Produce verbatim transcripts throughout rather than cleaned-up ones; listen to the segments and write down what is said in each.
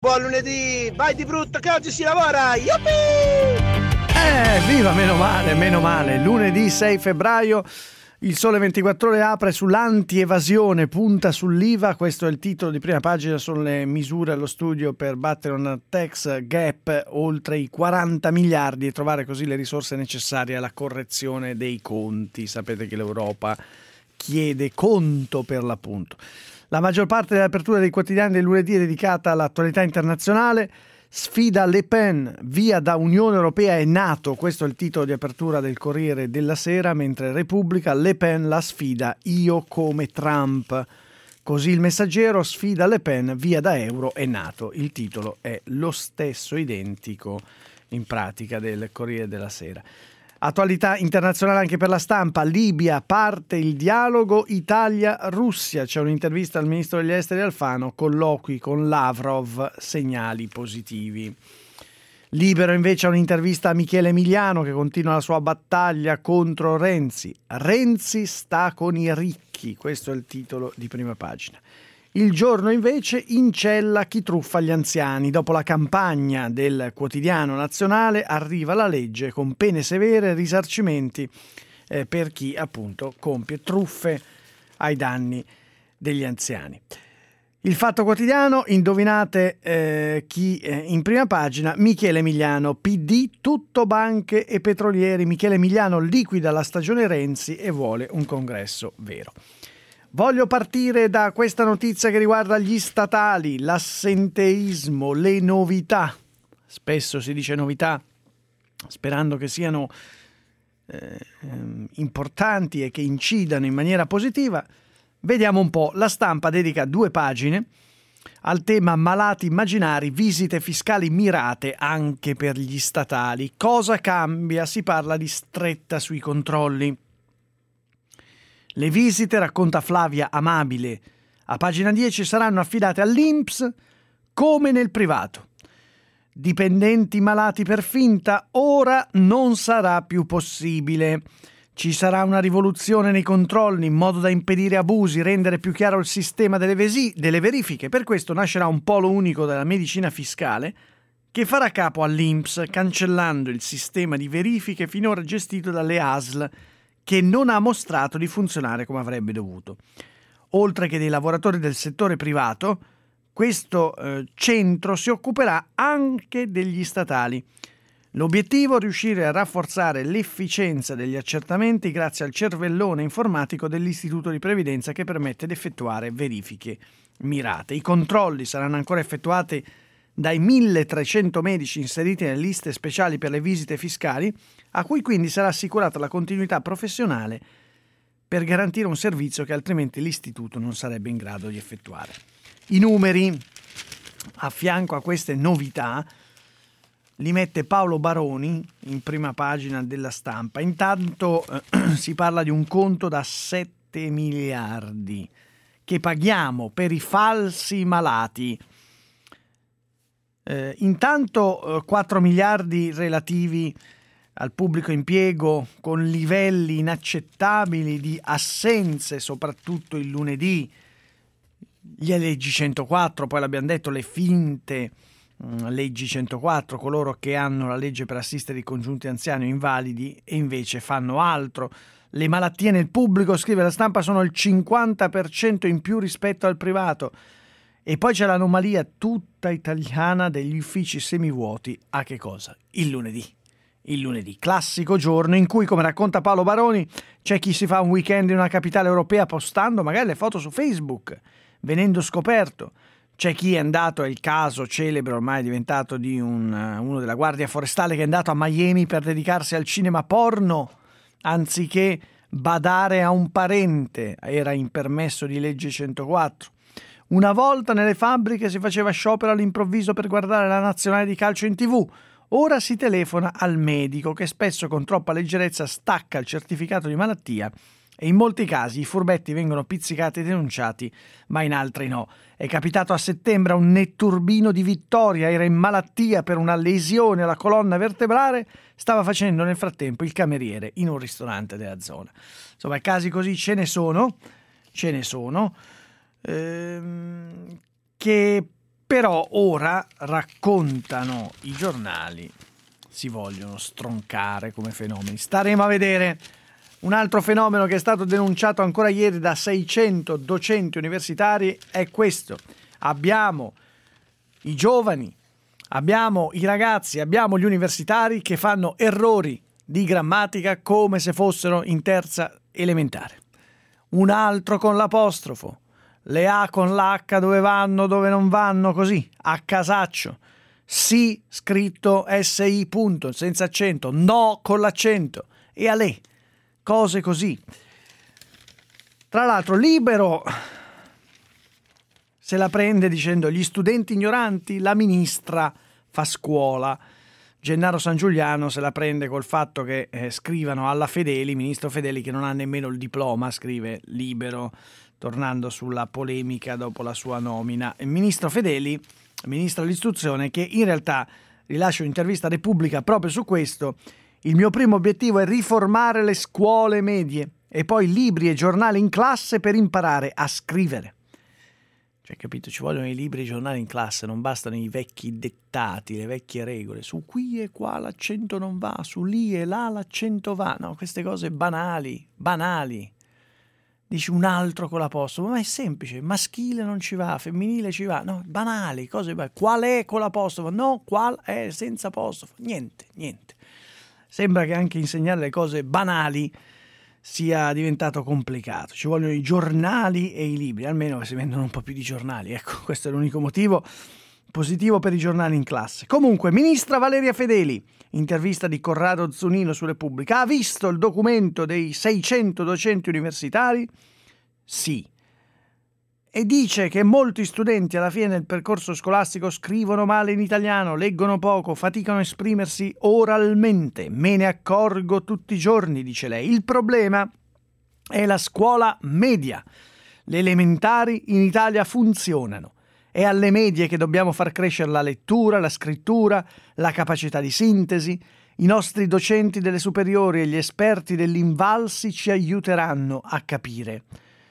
Buon lunedì, vai di brutto che oggi si lavora, yuppie! Eh, viva, meno male, meno male. Lunedì sei febbraio, il Sole ventiquattro Ore apre sull'anti-evasione, punta sull'I V A, questo è il titolo di prima pagina, sono le misure allo studio per battere un tax gap oltre i quaranta miliardi e trovare così le risorse necessarie alla correzione dei conti. Sapete che l'Europa chiede conto per l'appunto. La maggior parte dell'apertura dei quotidiani del lunedì è dedicata all'attualità internazionale. Sfida Le Pen, via da Unione Europea e NATO, questo è il titolo di apertura del Corriere della Sera, mentre Repubblica, Le Pen la sfida, io come Trump. Così il Messaggero, sfida Le Pen, via da Euro e NATO. Il titolo è lo stesso, identico in pratica, del Corriere della Sera. Attualità internazionale anche per la Stampa. Libia, parte il dialogo Italia-Russia. C'è un'intervista al ministro degli esteri Alfano, colloqui con Lavrov, segnali positivi. Libero invece ha un'intervista a Michele Emiliano che continua la sua battaglia contro Renzi. Renzi sta con i ricchi, questo è il titolo di prima pagina. Il Giorno invece incella chi truffa gli anziani. Dopo la campagna del quotidiano nazionale arriva la legge con pene severe e risarcimenti eh, per chi appunto compie truffe ai danni degli anziani. Il Fatto Quotidiano, indovinate eh, chi eh, in prima pagina, Michele Emiliano, P D, tutto banche e petrolieri. Michele Emiliano liquida la stagione Renzi e vuole un congresso vero. Voglio partire da questa notizia che riguarda gli statali, l'assenteismo, le novità. Spesso si dice novità sperando che siano eh, importanti e che incidano in maniera positiva. Vediamo un po'. La Stampa dedica due pagine al tema malati immaginari, visite fiscali mirate anche per gli statali. Cosa cambia? Si parla di stretta sui controlli. Le visite, racconta Flavia Amabile, a pagina dieci saranno affidate all'I N P S come nel privato. Dipendenti malati per finta, ora non sarà più possibile. Ci sarà una rivoluzione nei controlli in modo da impedire abusi, rendere più chiaro il sistema delle, vesi- delle verifiche. Per questo nascerà un polo unico della medicina fiscale che farà capo all'I N P S, cancellando il sistema di verifiche finora gestito dalle A S L, che non ha mostrato di funzionare come avrebbe dovuto. Oltre che dei lavoratori del settore privato, questo eh, centro si occuperà anche degli statali. L'obiettivo è riuscire a rafforzare l'efficienza degli accertamenti grazie al cervellone informatico dell'Istituto di Previdenza che permette di effettuare verifiche mirate. I controlli saranno ancora effettuati dai milletrecento medici inseriti nelle liste speciali per le visite fiscali, a cui quindi sarà assicurata la continuità professionale per garantire un servizio che altrimenti l'istituto non sarebbe in grado di effettuare. I numeri a fianco a queste novità li mette Paolo Baroni in prima pagina della Stampa. Intanto eh, si parla di un conto da sette miliardi che paghiamo per i falsi malati. Eh, intanto eh, quattro miliardi relativi al pubblico impiego con livelli inaccettabili di assenze, soprattutto il lunedì, gli leggi centoquattro, poi l'abbiamo detto, le finte mh, leggi centoquattro, coloro che hanno la legge per assistere i congiunti anziani o invalidi e invece fanno altro. Le malattie nel pubblico, scrive la Stampa, sono il cinquanta per cento in più rispetto al privato. E poi c'è l'anomalia tutta italiana degli uffici semivuoti. A che cosa? Il lunedì. Il lunedì, classico giorno in cui, come racconta Paolo Baroni, c'è chi si fa un weekend in una capitale europea postando magari le foto su Facebook, venendo scoperto. C'è chi è andato, è il caso celebre ormai diventato di un, uno della Guardia Forestale che è andato a Miami per dedicarsi al cinema porno, anziché badare a un parente, era in permesso di legge centoquattro. Una volta nelle fabbriche si faceva sciopero all'improvviso per guardare la nazionale di calcio in tivù. Ora si telefona al medico che spesso con troppa leggerezza stacca il certificato di malattia e in molti casi i furbetti vengono pizzicati e denunciati, ma in altri no. È capitato a settembre a un netturbino di Vittoria, era in malattia per una lesione alla colonna vertebrale, stava facendo nel frattempo il cameriere in un ristorante della zona. Insomma, casi così ce ne sono, ce ne sono, ehm, che Però ora raccontano i giornali, si vogliono stroncare come fenomeni. Staremo a vedere. Un altro fenomeno che è stato denunciato ancora ieri da seicento docenti universitari è questo. Abbiamo i giovani, abbiamo i ragazzi, abbiamo gli universitari che fanno errori di grammatica come se fossero in terza elementare. Un altro con l'apostrofo, le A con l'H dove vanno, dove non vanno, così, a casaccio. Sì scritto S I punto, senza accento, no con l'accento e a lei. Cose così. Tra l'altro Libero se la prende dicendo gli studenti ignoranti, la ministra fa scuola. Gennaro San Giuliano se la prende col fatto che eh, scrivano alla Fedeli, ministro Fedeli che non ha nemmeno il diploma, scrive Libero, tornando sulla polemica dopo la sua nomina. Il ministro Fedeli, ministro dell'istruzione, che in realtà rilascia un'intervista a Repubblica proprio su questo. Il mio primo obiettivo è riformare le scuole medie e poi libri e giornali in classe per imparare a scrivere. Cioè, capito, ci vogliono i libri e i giornali in classe, non bastano i vecchi dettati, le vecchie regole. Su qui e qua l'accento non va, su lì e là l'accento va. No, queste cose banali, banali. Dici un altro con l'apostrofo, ma è semplice, maschile non ci va, femminile ci va. No, banali, cose banali. Qual è con l'apostrofo? No, qual è senza apostrofo? Niente, niente. Sembra che anche insegnare le cose banali sia diventato complicato. Ci vogliono i giornali e i libri, almeno si vendono un po' più di giornali. Ecco, questo è l'unico motivo positivo per i giornali in classe. Comunque, ministra Valeria Fedeli, intervista di Corrado Zunino su Repubblica, ha visto il documento dei seicento docenti universitari? Sì. E dice che molti studenti alla fine del percorso scolastico scrivono male in italiano, leggono poco, faticano a esprimersi oralmente. Me ne accorgo tutti i giorni, dice lei. Il problema è la scuola media. Le elementari in Italia funzionano. È alle medie che dobbiamo far crescere la lettura, la scrittura, la capacità di sintesi. I nostri docenti delle superiori e gli esperti dell'Invalsi ci aiuteranno a capire.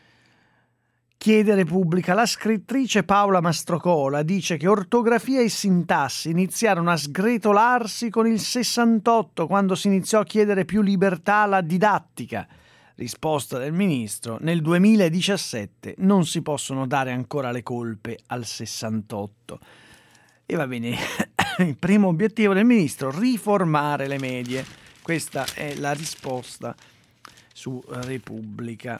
Chiede Repubblica, la scrittrice Paola Mastrocola dice che ortografia e sintassi iniziarono a sgretolarsi con il sessantotto, quando si iniziò a chiedere più libertà alla didattica. Risposta del ministro, nel duemiladiciassette non si possono dare ancora le colpe al sessantotto. E va bene, il primo obiettivo del ministro, riformare le medie. Questa è la risposta su Repubblica.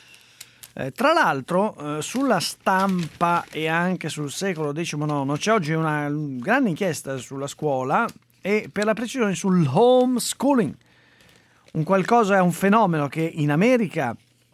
Eh, tra l'altro, eh, sulla Stampa e anche sul Secolo diciannove c'è oggi una grande inchiesta sulla scuola e per la precisione sul homeschooling. Un qualcosa è un fenomeno che in America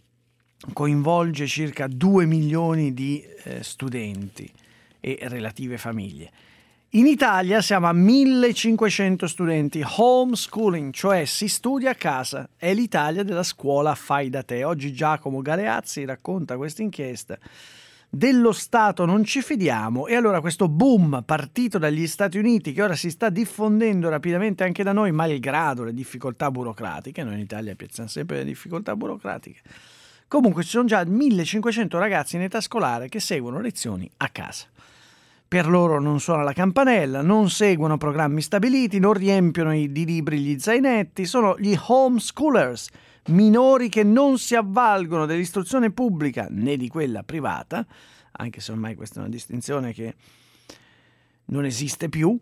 coinvolge circa due milioni di eh, studenti e relative famiglie. In Italia siamo a millecinquecento studenti, homeschooling, cioè si studia a casa, è l'Italia della scuola fai da te. Oggi Giacomo Galeazzi racconta questa inchiesta. Dello Stato non ci fidiamo e allora questo boom partito dagli Stati Uniti che ora si sta diffondendo rapidamente anche da noi, malgrado le difficoltà burocratiche, noi in Italia piazziamo sempre le difficoltà burocratiche. Comunque ci sono già millecinquecento ragazzi in età scolare che seguono lezioni a casa. Per loro non suona la campanella, non seguono programmi stabiliti, non riempiono di libri gli zainetti, sono gli homeschoolers, minori che non si avvalgono dell'istruzione pubblica né di quella privata, anche se ormai questa è una distinzione che non esiste più.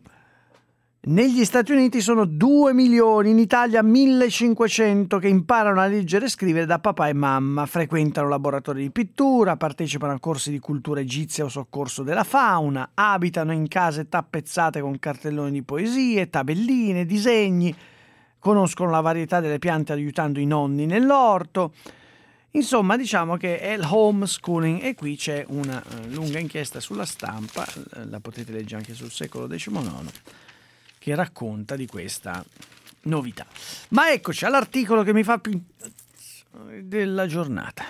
Negli Stati Uniti sono due milioni, in Italia millecinquecento che imparano a leggere e scrivere da papà e mamma, frequentano laboratori di pittura, partecipano a corsi di cultura egizia o soccorso della fauna, abitano in case tappezzate con cartelloni di poesie, tabelline, disegni, conoscono la varietà delle piante aiutando i nonni nell'orto. Insomma, diciamo che è il homeschooling e qui c'è una lunga inchiesta sulla Stampa, la potete leggere anche sul Secolo diciannove, che racconta di questa novità. Ma eccoci all'articolo che mi fa più della giornata.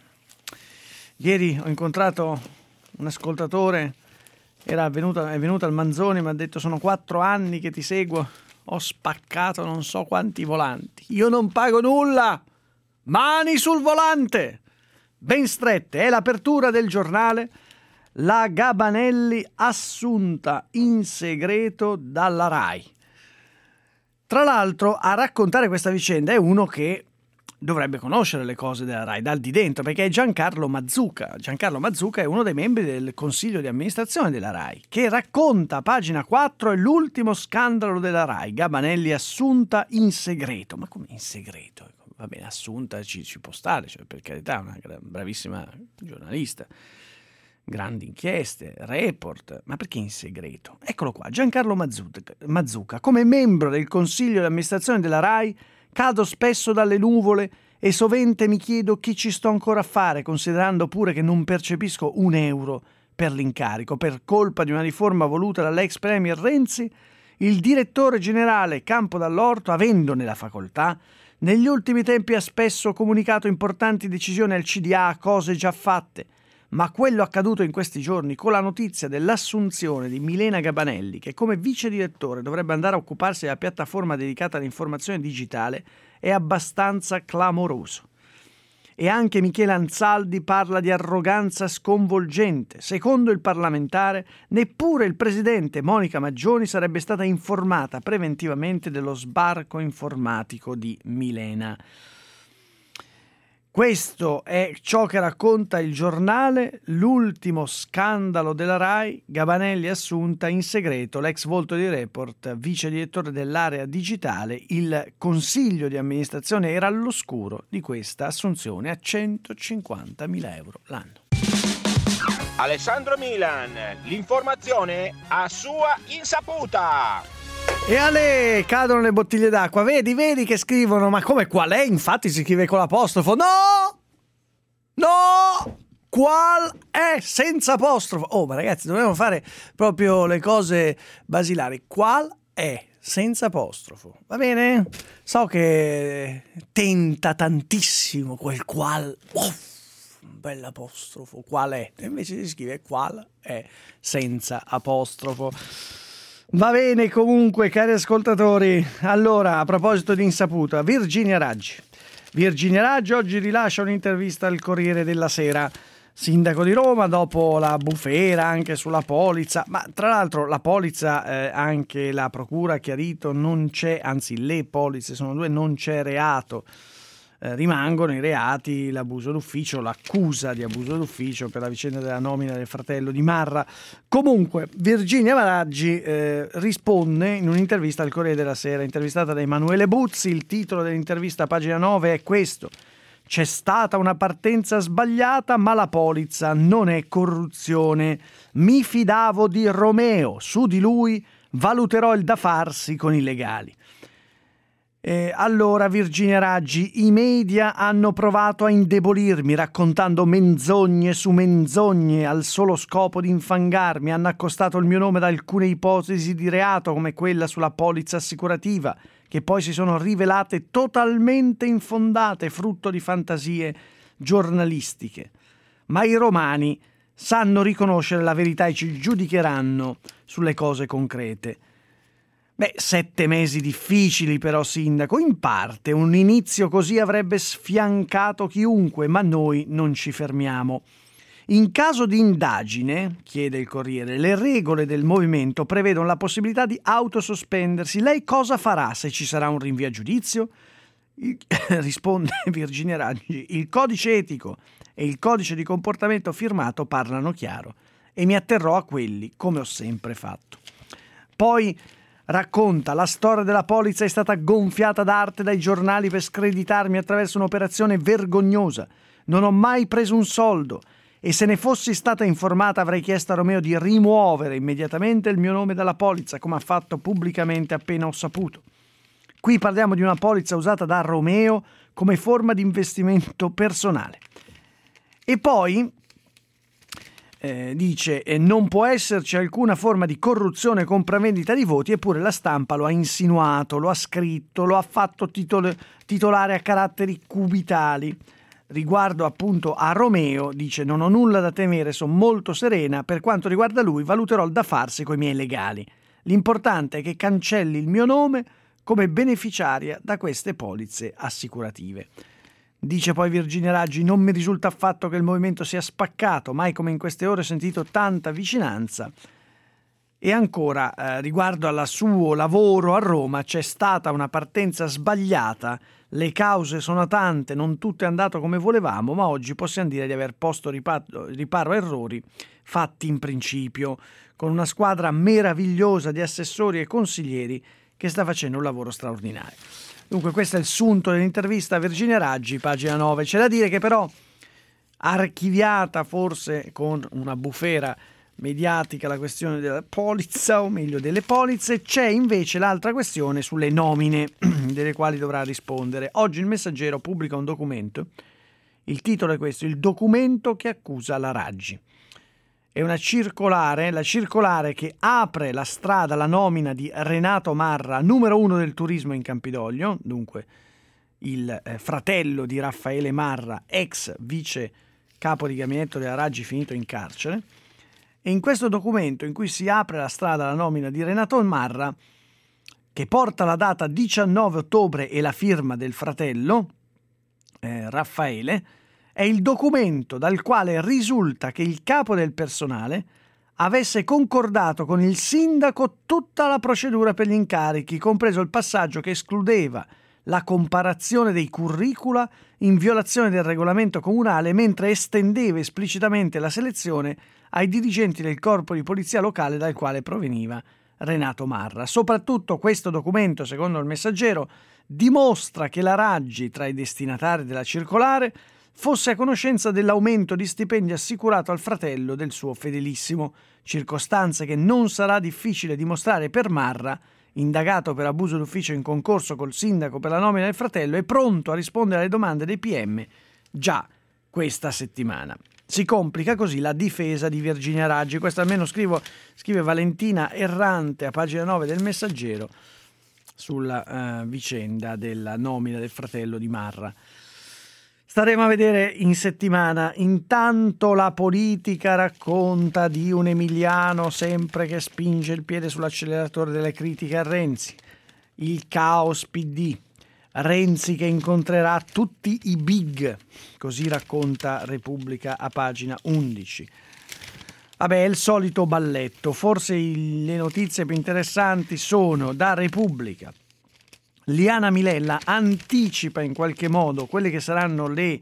Ieri ho incontrato un ascoltatore, era venuto, è venuto al Manzoni, mi ha detto sono quattro anni che ti seguo, ho spaccato non so quanti volanti, io non pago nulla, mani sul volante, ben strette, è l'apertura del giornale. La Gabanelli assunta in segreto dalla RAI. Tra l'altro a raccontare questa vicenda è uno che dovrebbe conoscere le cose della RAI dal di dentro, perché è Giancarlo Mazzucca. Giancarlo Mazzucca è uno dei membri del consiglio di amministrazione della RAI, che racconta a pagina quattro l'ultimo scandalo della RAI, Gabanelli assunta in segreto. Ma come in segreto? Va bene, assunta ci, ci può stare, cioè, per carità, è una bravissima giornalista, grandi inchieste, report, ma perché in segreto? Eccolo qua, Giancarlo Mazzucca, Mazzucca. Come membro del consiglio di amministrazione della RAI cado spesso dalle nuvole e sovente mi chiedo chi ci sto ancora a fare, considerando pure che non percepisco un euro per l'incarico. Per colpa di una riforma voluta dall'ex premier Renzi, il direttore generale Campo Dall'Orto, avendone la facoltà, negli ultimi tempi ha spesso comunicato importanti decisioni al C D A, cose già fatte, ma quello accaduto in questi giorni con la notizia dell'assunzione di Milena Gabanelli, che come vice direttore dovrebbe andare a occuparsi della piattaforma dedicata all'informazione digitale, è abbastanza clamoroso. E anche Michele Anzaldi parla di arroganza sconvolgente. Secondo il parlamentare, neppure il presidente Monica Maggioni sarebbe stata informata preventivamente dello sbarco informatico di Milena. Questo è ciò che racconta il giornale, l'ultimo scandalo della RAI, Gabanelli assunta in segreto, l'ex volto di Report, vice direttore dell'area digitale, il consiglio di amministrazione era all'oscuro di questa assunzione a centocinquantamila euro l'anno. Alessandro Milan, l'informazione a sua insaputa. E Ale, cadono le bottiglie d'acqua, vedi, vedi che scrivono, ma come qual è? Infatti si scrive con l'apostrofo, no, no, qual è, senza apostrofo. Oh, ma ragazzi, dobbiamo fare proprio le cose basilari, qual è, senza apostrofo, va bene? So che tenta tantissimo quel qual, oh, bell'apostrofo, qual è, e invece si scrive qual è, senza apostrofo. Va bene comunque, cari ascoltatori. Allora, a proposito di insaputa, Virginia Raggi. Virginia Raggi oggi rilascia un'intervista al Corriere della Sera. Sindaco di Roma, dopo la bufera anche sulla polizza, ma tra l'altro la polizza, eh, anche la procura ha chiarito, non c'è, anzi le polizze sono due, non c'è reato. Eh, rimangono i reati, l'abuso d'ufficio, l'accusa di abuso d'ufficio per la vicenda della nomina del fratello di Marra. Comunque Virginia Raggi eh, risponde in un'intervista al Corriere della Sera, intervistata da Emanuele Buzzi. Il titolo dell'intervista a pagina nove è questo: c'è stata una partenza sbagliata, ma la polizza non è corruzione. Mi fidavo di Romeo, su di lui valuterò il da farsi con i legali. Eh, allora Virginia Raggi, i media hanno provato a indebolirmi raccontando menzogne su menzogne al solo scopo di infangarmi, hanno accostato il mio nome ad alcune ipotesi di reato come quella sulla polizza assicurativa, che poi si sono rivelate totalmente infondate, frutto di fantasie giornalistiche. Ma i romani sanno riconoscere la verità e ci giudicheranno sulle cose concrete. Beh, sette mesi difficili però, sindaco, in parte un inizio così avrebbe sfiancato chiunque, ma noi non ci fermiamo. In caso di indagine, chiede il Corriere, le regole del movimento prevedono la possibilità di autosospendersi. Lei cosa farà se ci sarà un rinvio a giudizio? Il, risponde Virginia Raggi, il codice etico e il codice di comportamento firmato parlano chiaro e mi atterrò a quelli, come ho sempre fatto. Poi racconta, la storia della polizza è stata gonfiata d'arte dai giornali per screditarmi attraverso un'operazione vergognosa. Non ho mai preso un soldo e se ne fossi stata informata avrei chiesto a Romeo di rimuovere immediatamente il mio nome dalla polizza, come ha fatto pubblicamente appena ho saputo. Qui parliamo di una polizza usata da Romeo come forma di investimento personale. E poi Eh, dice eh, non può esserci alcuna forma di corruzione o compravendita di voti, eppure la stampa lo ha insinuato, lo ha scritto, lo ha fatto titol- titolare a caratteri cubitali. Riguardo appunto a Romeo dice non ho nulla da temere, sono molto serena, per quanto riguarda lui valuterò il da farsi coi miei legali. L'importante è che cancelli il mio nome come beneficiaria da queste polizze assicurative. Dice poi Virginia Raggi: non mi risulta affatto che il movimento sia spaccato, mai come in queste ore ho sentito tanta vicinanza. E ancora, eh, riguardo al suo lavoro a Roma, c'è stata una partenza sbagliata, le cause sono tante, non tutto è andato come volevamo, ma oggi possiamo dire di aver posto riparo, riparo a errori fatti in principio, con una squadra meravigliosa di assessori e consiglieri che sta facendo un lavoro straordinario. Dunque questo è il sunto dell'intervista a Virginia Raggi, pagina nove. C'è da dire che però, archiviata forse con una bufera mediatica la questione della polizza, o meglio delle polizze, c'è invece l'altra questione sulle nomine delle quali dovrà rispondere. Oggi il Messaggero pubblica un documento, il titolo è questo: il documento che accusa la Raggi. È una circolare, la circolare che apre la strada alla nomina di Renato Marra, numero uno del turismo in Campidoglio, dunque il eh, fratello di Raffaele Marra, ex vice capo di gabinetto della Raggi finito in carcere. E in questo documento, in cui si apre la strada alla nomina di Renato Marra, che porta la data diciannove ottobre e la firma del fratello eh, Raffaele, è il documento dal quale risulta che il capo del personale avesse concordato con il sindaco tutta la procedura per gli incarichi, compreso il passaggio che escludeva la comparazione dei curricula in violazione del regolamento comunale, mentre estendeva esplicitamente la selezione ai dirigenti del corpo di polizia locale dal quale proveniva Renato Marra. Soprattutto questo documento, secondo il Messaggero, dimostra che la Raggi, tra i destinatari della circolare, fosse a conoscenza dell'aumento di stipendi assicurato al fratello del suo fedelissimo, circostanze che non sarà difficile dimostrare per Marra, indagato per abuso d'ufficio in concorso col sindaco per la nomina del fratello e pronto a rispondere alle domande dei P M già questa settimana. Si complica così la difesa di Virginia Raggi. Questo almeno scrivo, scrive Valentina Errante a pagina nove del Messaggero sulla uh, vicenda della nomina del fratello di Marra. Staremo a vedere in settimana. Intanto la politica racconta di un Emiliano sempre che spinge il piede sull'acceleratore delle critiche a Renzi. Il caos P D. Renzi che incontrerà tutti i big, così racconta Repubblica a pagina undici. Vabbè, è il solito balletto. Forse il, le notizie più interessanti sono da Repubblica. Liana Milella anticipa in qualche modo quelle che saranno le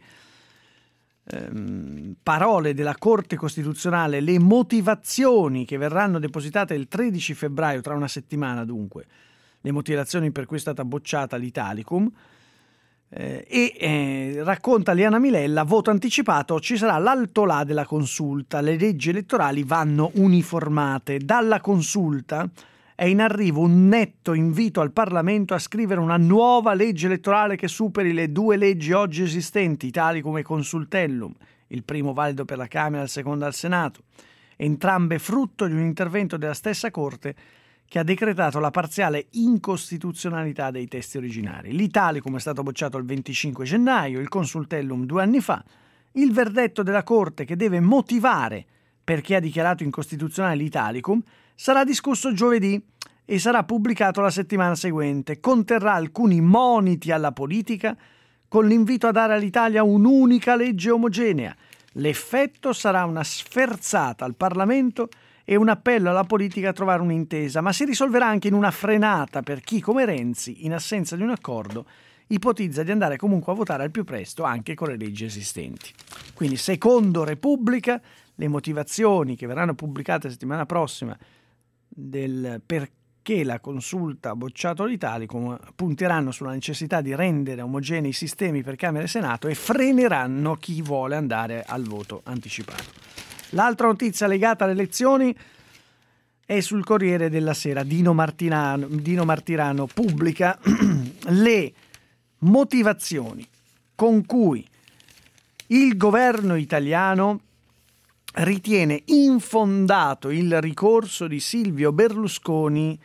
ehm, parole della Corte Costituzionale, le motivazioni che verranno depositate il tredici febbraio, tra una settimana dunque, le motivazioni per cui è stata bocciata l'Italicum, eh, e eh, racconta Liana Milella: voto anticipato, ci sarà l'altolà della consulta, le leggi elettorali vanno uniformate. Dalla consulta è in arrivo un netto invito al Parlamento a scrivere una nuova legge elettorale che superi le due leggi oggi esistenti, tali come Consultellum, il primo valido per la Camera e il secondo al Senato, entrambe frutto di un intervento della stessa Corte che ha decretato la parziale incostituzionalità dei testi originari. L'Italicum è stato bocciato il venticinque gennaio, il Consultellum due anni fa. Il verdetto della Corte, che deve motivare perché ha dichiarato incostituzionale l'Italicum, sarà discusso giovedì e sarà pubblicato la settimana seguente. Conterrà alcuni moniti alla politica con l'invito a dare all'Italia un'unica legge omogenea. L'effetto sarà una sferzata al Parlamento e un appello alla politica a trovare un'intesa, ma si risolverà anche in una frenata per chi, come Renzi, in assenza di un accordo, ipotizza di andare comunque a votare al più presto anche con le leggi esistenti. Quindi, secondo Repubblica, le motivazioni che verranno pubblicate settimana prossima del perché la consulta ha bocciato l'Italicum punteranno sulla necessità di rendere omogenei i sistemi per Camera e Senato e freneranno chi vuole andare al voto anticipato. L'altra notizia legata alle elezioni è sul Corriere della Sera. Dino Martirano, Dino Martirano pubblica le motivazioni con cui il governo italiano ritiene infondato il ricorso di Silvio Berlusconi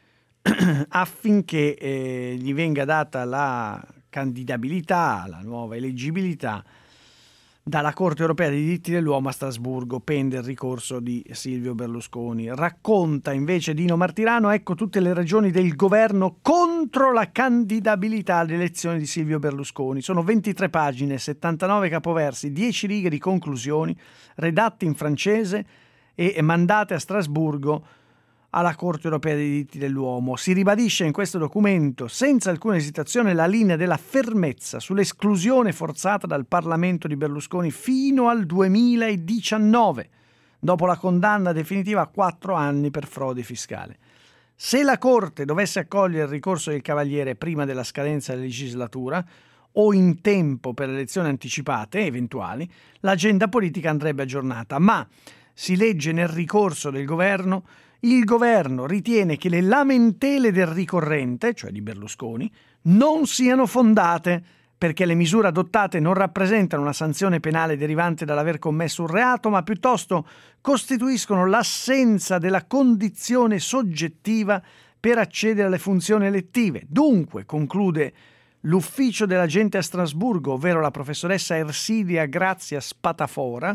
affinché eh, gli venga data la candidabilità, la nuova eleggibilità dalla Corte europea dei diritti dell'uomo a Strasburgo, pende il ricorso di Silvio Berlusconi. Racconta invece Dino Martirano, ecco tutte le ragioni del governo contro la candidabilità alle elezioni di Silvio Berlusconi. Sono ventitré pagine, settantanove capoversi, dieci righe di conclusioni, redatte in francese e mandate a Strasburgo alla Corte europea dei diritti dell'uomo. Si ribadisce in questo documento senza alcuna esitazione la linea della fermezza sull'esclusione forzata dal Parlamento di Berlusconi fino al duemiladiciannove, dopo la condanna definitiva a quattro anni per frode fiscale. Se la Corte dovesse accogliere il ricorso del Cavaliere prima della scadenza della legislatura o in tempo per elezioni anticipate eventuali, l'agenda politica andrebbe aggiornata, ma si legge nel ricorso del governo: il governo ritiene che le lamentele del ricorrente, cioè di Berlusconi, non siano fondate perché le misure adottate non rappresentano una sanzione penale derivante dall'aver commesso un reato, ma piuttosto costituiscono l'assenza della condizione soggettiva per accedere alle funzioni elettive. Dunque, conclude l'ufficio dell'agente a Strasburgo, ovvero la professoressa Ersilia Grazia Spatafora,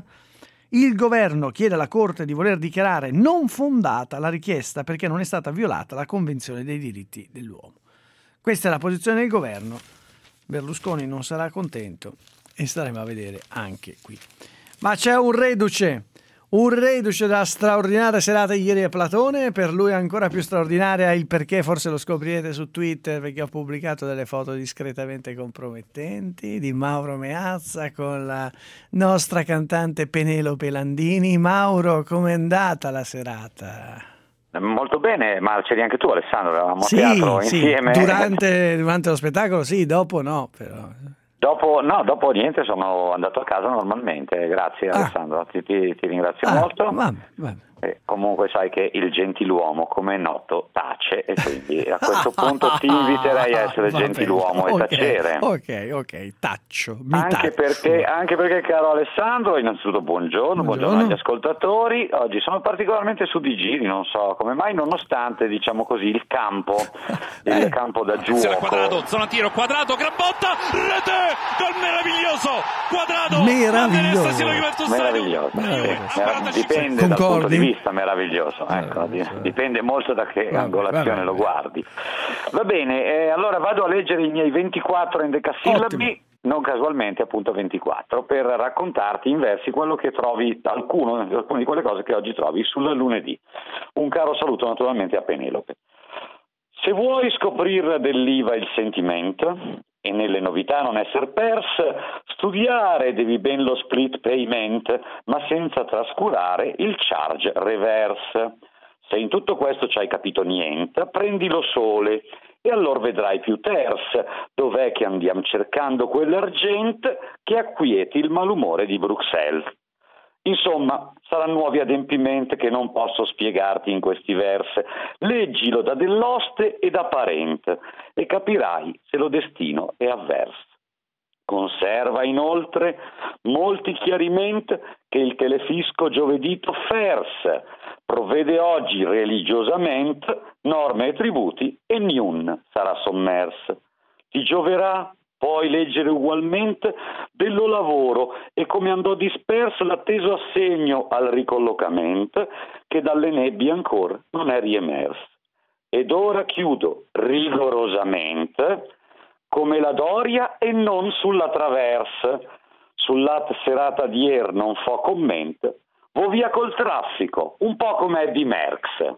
il governo chiede alla Corte di voler dichiarare non fondata la richiesta perché non è stata violata la Convenzione dei diritti dell'uomo. Questa è la posizione del governo. Berlusconi non sarà contento e staremo a vedere anche qui. Ma c'è un reduce, un reduce della straordinaria serata ieri a Platone. Per lui ancora più straordinaria il perché, forse lo scoprirete su Twitter, perché ho pubblicato delle foto discretamente compromettenti di Mauro Meazza con la nostra cantante Penelope Landini. Mauro, com'è andata la serata? Molto bene, ma c'eri anche tu, Alessandro, eravamo sì, a teatro sì. insieme. Durante, durante lo spettacolo sì, dopo no, però... Dopo, no, dopo niente, sono andato a casa normalmente, grazie ah. Alessandro, ti, ti, ti ringrazio ah, molto. Vabbè, vabbè. E comunque sai che il gentiluomo, come è noto, tace, e quindi a questo punto ti inviterei a essere Vabbè, gentiluomo e okay, tacere. Ok, ok, taccio. Mi Anche taccio. perché, anche perché, caro Alessandro, innanzitutto buongiorno, buongiorno, buongiorno agli ascoltatori. Oggi sono particolarmente su di giri, non so come mai, nonostante, diciamo così, il campo, il eh. campo da giuoco. Quadrato, zona tiro, Quadrato, gran botta, rete, gol meraviglioso, Quadrato, meraviglioso, meraviglioso. meraviglioso. Sì. Dipende Concordi? dal punto di vista, meraviglioso, ecco, dipende molto da che vabbè, angolazione vabbè. lo guardi. Va bene, eh, allora vado a leggere i miei ventiquattro endecasillabi. Ottimo. Non casualmente appunto ventiquattro, per raccontarti in versi quello che trovi, alcuno, alcune di quelle cose che oggi trovi sul lunedì. Un caro saluto naturalmente a Penelope. Se vuoi scoprire dell'I V A il sentimento e nelle novità non essere pers, studiare devi ben lo split payment, ma senza trascurare il charge reverse. Se in tutto questo ci hai capito niente, prendilo sole e allora vedrai più ters, dov'è che andiamo cercando quell'argent che acquieti il malumore di Bruxelles. Insomma, saranno nuovi adempimenti che non posso spiegarti in questi versi. Leggilo da dell'oste e da parente e capirai se lo destino è avverso. Conserva inoltre molti chiarimenti che il telefisco giovedì t'offers, provvede oggi religiosamente norme e tributi e niun sarà sommerso. Ti gioverà poi leggere ugualmente dello lavoro e come andò disperso l'atteso assegno al ricollocamento che dalle nebbie ancora non è riemerso. Ed ora chiudo rigorosamente come la Doria e non sulla traversa. Sulla serata di ieri non fo commento, vo via col traffico, un po' come Eddie Merckx.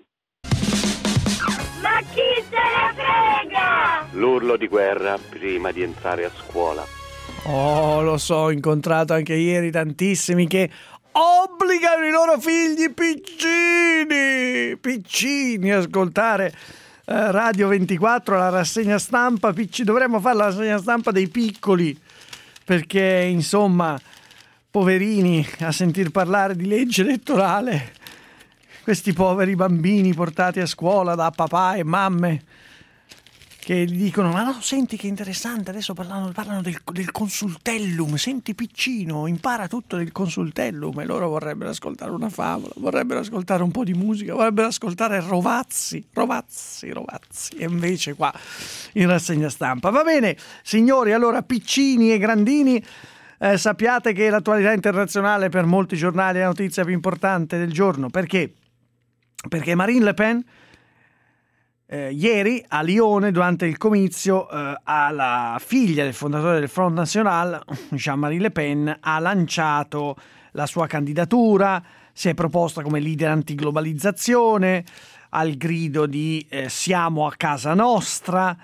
Ma chi se ne frega? L'urlo di guerra prima di entrare a scuola. Oh, lo so, ho incontrato anche ieri tantissimi che obbligano i loro figli piccini, piccini a ascoltare eh, Radio ventiquattro, la rassegna stampa. Picci, dovremmo fare la rassegna stampa dei piccoli, perché insomma, poverini, a sentir parlare di legge elettorale, questi poveri bambini portati a scuola da papà e mamme che gli dicono: ma no, senti che interessante, adesso parlano, parlano del, del consultellum, senti piccino, impara tutto del consultellum. E loro vorrebbero ascoltare una favola, vorrebbero ascoltare un po' di musica, vorrebbero ascoltare Rovazzi, Rovazzi, Rovazzi, e invece qua in rassegna stampa. Va bene, signori, allora piccini e grandini, Eh, sappiate che l'attualità internazionale per molti giornali è la notizia più importante del giorno. Perché? Perché Marine Le Pen eh, ieri a Lione, durante il comizio, eh, alla figlia del fondatore del Front National, Jean-Marie Le Pen, ha lanciato la sua candidatura, si è proposta come leader antiglobalizzazione, al grido di eh, siamo a casa nostra.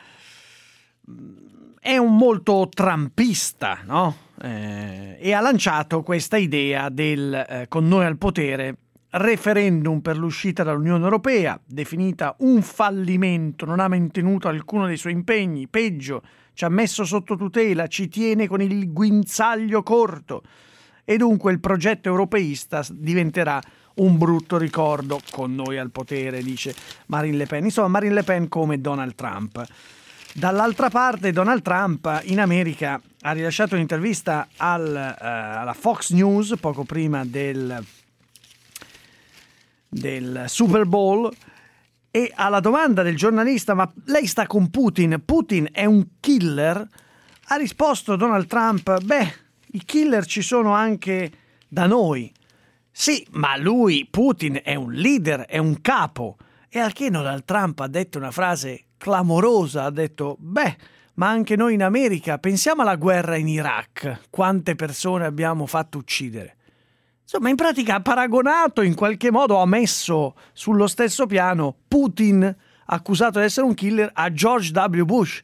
È un molto trumpista, no? Eh, e ha lanciato questa idea del eh, con noi al potere referendum per l'uscita dall'Unione Europea, definita un fallimento, non ha mantenuto alcuno dei suoi impegni, peggio, ci ha messo sotto tutela, ci tiene con il guinzaglio corto, e dunque il progetto europeista diventerà un brutto ricordo con noi al potere, dice Marine Le Pen. Insomma, Marine Le Pen come Donald Trump. Dall'altra parte, Donald Trump in America ha rilasciato un'intervista al, uh, alla Fox News poco prima del, del Super Bowl, e alla domanda del giornalista ma lei sta con Putin, Putin è un killer, ha risposto Donald Trump: beh, i killer ci sono anche da noi. Sì, ma lui, Putin, è un leader, è un capo. E al che Donald Trump ha detto una frase clamorosa, ha detto: beh, ma anche noi in America, pensiamo alla guerra in Iraq, quante persone abbiamo fatto uccidere. Insomma, in pratica ha paragonato, in qualche modo ha messo sullo stesso piano Putin, accusato di essere un killer, a George W. Bush,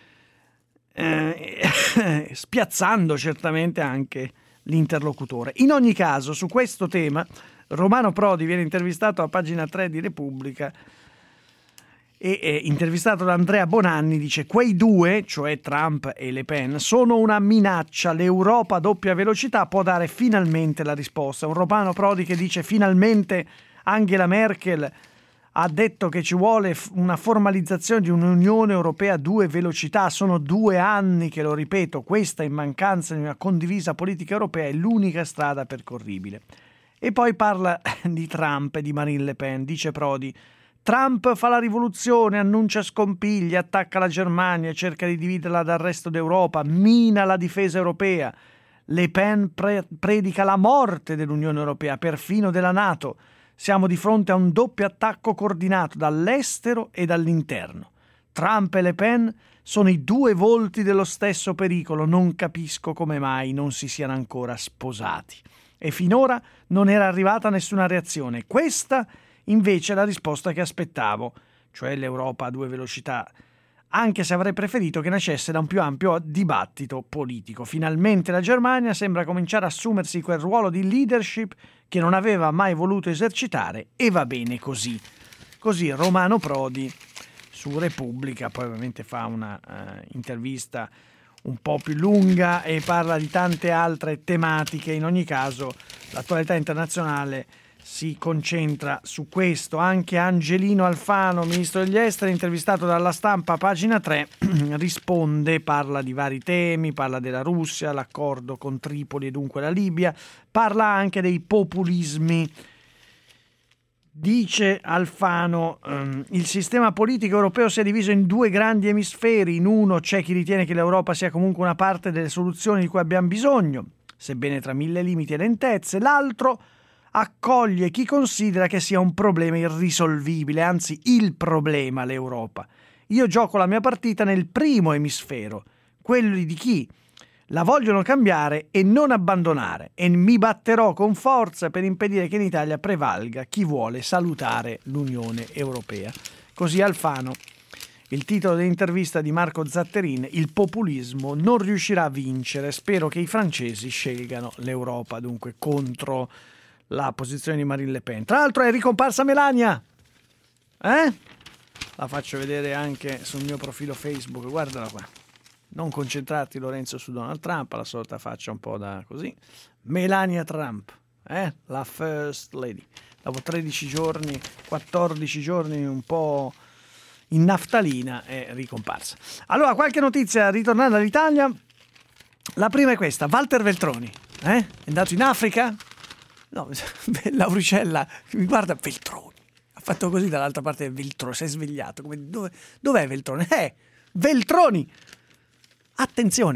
eh, spiazzando certamente anche l'interlocutore. In ogni caso, su questo tema Romano Prodi viene intervistato a pagina tre di Repubblica e eh, intervistato da Andrea Bonanni, dice: quei due, cioè Trump e Le Pen, sono una minaccia, l'Europa a doppia velocità può dare finalmente la risposta. Un Romano Prodi che dice finalmente Angela Merkel ha detto che ci vuole una formalizzazione di un'Unione Europea a due velocità. Sono due anni che lo ripeto, questa in mancanza di una condivisa politica europea è l'unica strada percorribile. E poi parla di Trump e di Marine Le Pen, dice Prodi: Trump fa la rivoluzione, annuncia scompigli, attacca la Germania, cerca di dividerla dal resto d'Europa, mina la difesa europea. Le Pen pre- predica la morte dell'Unione Europea, perfino della NATO. Siamo di fronte a un doppio attacco coordinato dall'estero e dall'interno. Trump e Le Pen sono i due volti dello stesso pericolo, non capisco come mai non si siano ancora sposati. E finora non era arrivata nessuna reazione. Questa invece è la risposta che aspettavo, cioè l'Europa a due velocità, anche se avrei preferito che nascesse da un più ampio dibattito politico. Finalmente la Germania sembra cominciare a assumersi quel ruolo di leadership che non aveva mai voluto esercitare, e va bene così. Così Romano Prodi su Repubblica, poi ovviamente fa una uh, intervista un po' più lunga e parla di tante altre tematiche. In ogni caso l'attualità internazionale si concentra su questo. Anche Angelino Alfano, ministro degli esteri, intervistato dalla Stampa, pagina tre, risponde, parla di vari temi, parla della Russia, l'accordo con Tripoli e dunque la Libia, parla anche dei populismi. Dice Alfano, um, il sistema politico europeo si è diviso in due grandi emisferi. In uno c'è chi ritiene che l'Europa sia comunque una parte delle soluzioni di cui abbiamo bisogno, sebbene tra mille limiti e lentezze. L'altro accoglie chi considera che sia un problema irrisolvibile, anzi il problema l'Europa. Io gioco la mia partita nel primo emisfero, quello di chi la vogliono cambiare e non abbandonare, e mi batterò con forza per impedire che in Italia prevalga chi vuole salutare l'Unione Europea. Così Alfano. Il titolo dell'intervista di Marco Zatterin: il populismo non riuscirà a vincere, spero che i francesi scelgano l'Europa, dunque contro la posizione di Marine Le Pen. Tra l'altro è ricomparsa Melania, eh? La faccio vedere anche sul mio profilo Facebook, guardala qua. Non concentrarti, Lorenzo, su Donald Trump, la solita faccia un po' da così. Melania Trump, eh? La First Lady. Dopo tredici giorni, quattordici giorni un po' in naftalina è ricomparsa. Allora, qualche notizia ritornando all'Italia. La prima è questa: Walter Veltroni, eh? È andato in Africa? No, Lauricella mi guarda, Veltroni. Ha fatto così dall'altra parte, Veltroni, si è svegliato. Come, dove, dov'è Veltroni? Eh, Veltroni! Attenzione,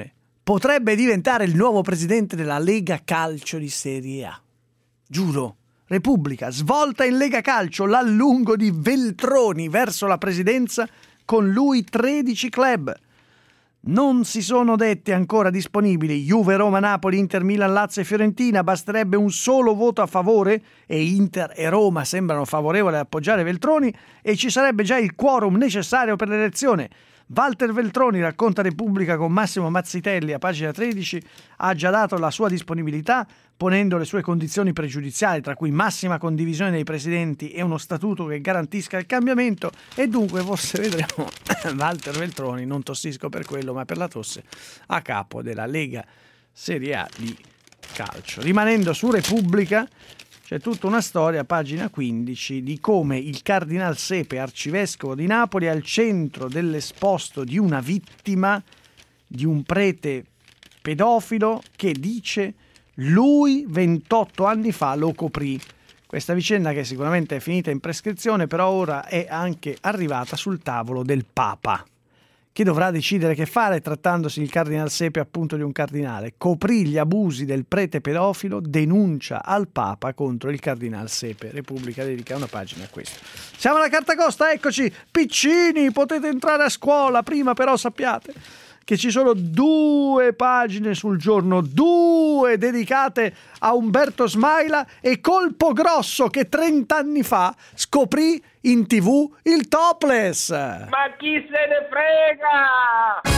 potrebbe diventare il nuovo presidente della Lega Calcio di Serie A. Giuro. Repubblica, svolta in Lega Calcio, l'allungo di Veltroni verso la presidenza, con lui tredici club. Non si sono detti ancora disponibili Juve, Roma, Napoli, Inter, Milan, Lazio e Fiorentina. Basterebbe un solo voto a favore, e Inter e Roma sembrano favorevoli ad appoggiare Veltroni, e ci sarebbe già il quorum necessario per l'elezione. Walter Veltroni, racconta Repubblica con Massimo Mazzitelli a pagina tredici, ha già dato la sua disponibilità, ponendo le sue condizioni pregiudiziali, tra cui massima condivisione dei presidenti e uno statuto che garantisca il cambiamento, e dunque forse vedremo Walter Veltroni, non tossisco per quello ma per la tosse, a capo della Lega Serie A di calcio. Rimanendo su Repubblica, c'è tutta una storia, pagina quindici, di come il Cardinal Sepe, arcivescovo di Napoli, è al centro dell'esposto di una vittima, di un prete pedofilo, che dice lui ventotto anni fa lo coprì. Questa vicenda, che sicuramente è finita in prescrizione, però ora è anche arrivata sul tavolo del Papa, che dovrà decidere che fare, trattandosi il Cardinal Sepe appunto di un cardinale. Coprì gli abusi del prete pedofilo, denuncia al Papa contro il Cardinal Sepe. Repubblica dedica una pagina a questo. Siamo alla Carta Costa, eccoci! Piccini, potete entrare a scuola, prima però sappiate che ci sono due pagine sul Giorno, due dedicate a Umberto Smaila e Colpo Grosso, che trent'anni fa scoprì in tv il topless. Ma chi se ne frega?